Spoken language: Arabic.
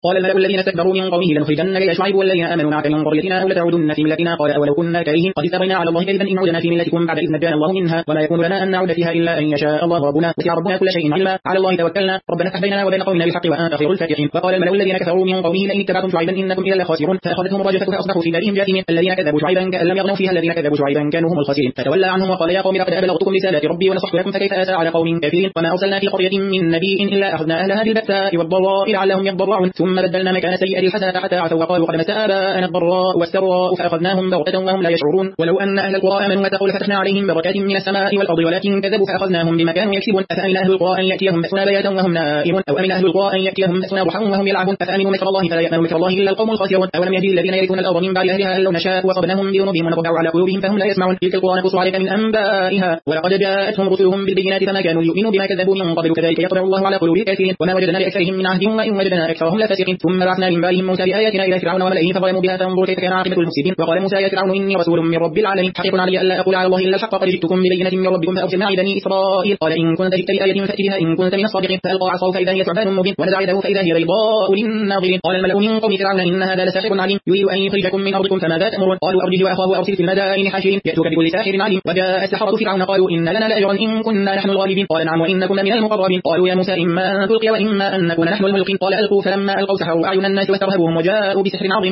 قال الملأ الذين استكبروا من قومه لنخرجنك يا شعيب والذين آمنوا معك من قريتنا أو لتعودن في ملتنا قال أولو كنا كارهين قد استغنينا على الله كذبا إن عدنا في ملتكم بعد إذ نجانا الله منها وما يكون لنا أن نعود فيها إلا أن يشاء الله ربنا وسع ربنا كل شيء علما على الله توكلنا ربنا افتح بيننا وبين قومنا بالحق وأنت خير الفاتحين. وقال الملأ الذين كفروا من قومه لئن اتبعتم شعيبا إنكم إذا لخاسرون فأخذتهم الرجفة فأصبحوا في دارهم جاثمين الذين كذبوا شعيبا كأن لم يغنوا فيها الذين كذبوا شعيبا كانوا هم الخاسرين فتولى عنهم وقال يا قوم لقد أبلغتكم رسالات ربي ونصحت لكم فكيف آسى على قوم كافرين وما أرسلنا في قرية من نبي إلا أخذنا أهلها بالبأساء والضراء لعلهم يضرعون ثم بدلنا مكان السيئة الحسنة حتى عفوا وقالوا قد مس آباءنا الضراء والسراء فأخذناهم بغتة وهم لا يشعرون ولو أن أهل القرى آمنوا واتقوا لفتحنا عليهم بركات من السماء والأرض ولكن كذبوا فأخذناهم بما كانوا يكسبون أفأمن أهل القرى أن يأتيهم بأسنا بياتا وهم نائمون أو أمن أهل القرى أن يأتيهم بأسنا ضحى وهم يلعبون أفأمنوا مكر الله فلا يأمن مكر الله إلا القوم الخاسرون أولم يهدي الذين يرثون الأرض من بعد أهلها أن لو نشاء وصبناهم بذنوبهم ونطبع على قلوبهم فهم لا يسمعون تلك القرى نقص عليك من أنبائها ولقد جاءتهم رسلهم بالبينات فما كانوا يؤمنوا بما كذبوا من قبل كذلك يطبع الله على قلوب الكافرين وما وجدنا لأكثرهم من عهد وإن وجدنا أكثرهم لفاسقين ثم بعثنا من بعدهم موسى بآياتنا إلى فرعون وملئه فظلموا بها فانظر كيف كان عاقبة المفسدين وقال موسى يا فرعون إني رسول من رب العالمين حقيق علي ألا أقول على الله إلا الحق قد جئتكم ببينة من ربكم فأرسل معي بني إسرائيل قال إن كنت جئت بآية فأت بها إن كنت من الصادقين فألقى عصاه فإذا هي ثعبان مبين ونزع يده فإذا هي بيضاء للناظرين قال الملأ من قوم فرعون إن هذا لساحر عليم يريد أن يخرجكم من أرضكم فماذا تأمرون قالوا أرجه وأخاه وأرسل في المدائن حاشرين يأتوك بكل ساحر عليم وجاء السحرة فرعون قالوا إن لنا لأجرا إن كنا نحن الغالبين قال نعم وإنكم من المقربين قالوا يا موسى إما أن تلقي وإما أن نكون نحن الملقين قال ألقوا فلما ألقوا سحروا أعين الناس واسترهبوهم وجاءوا بسحر عظيم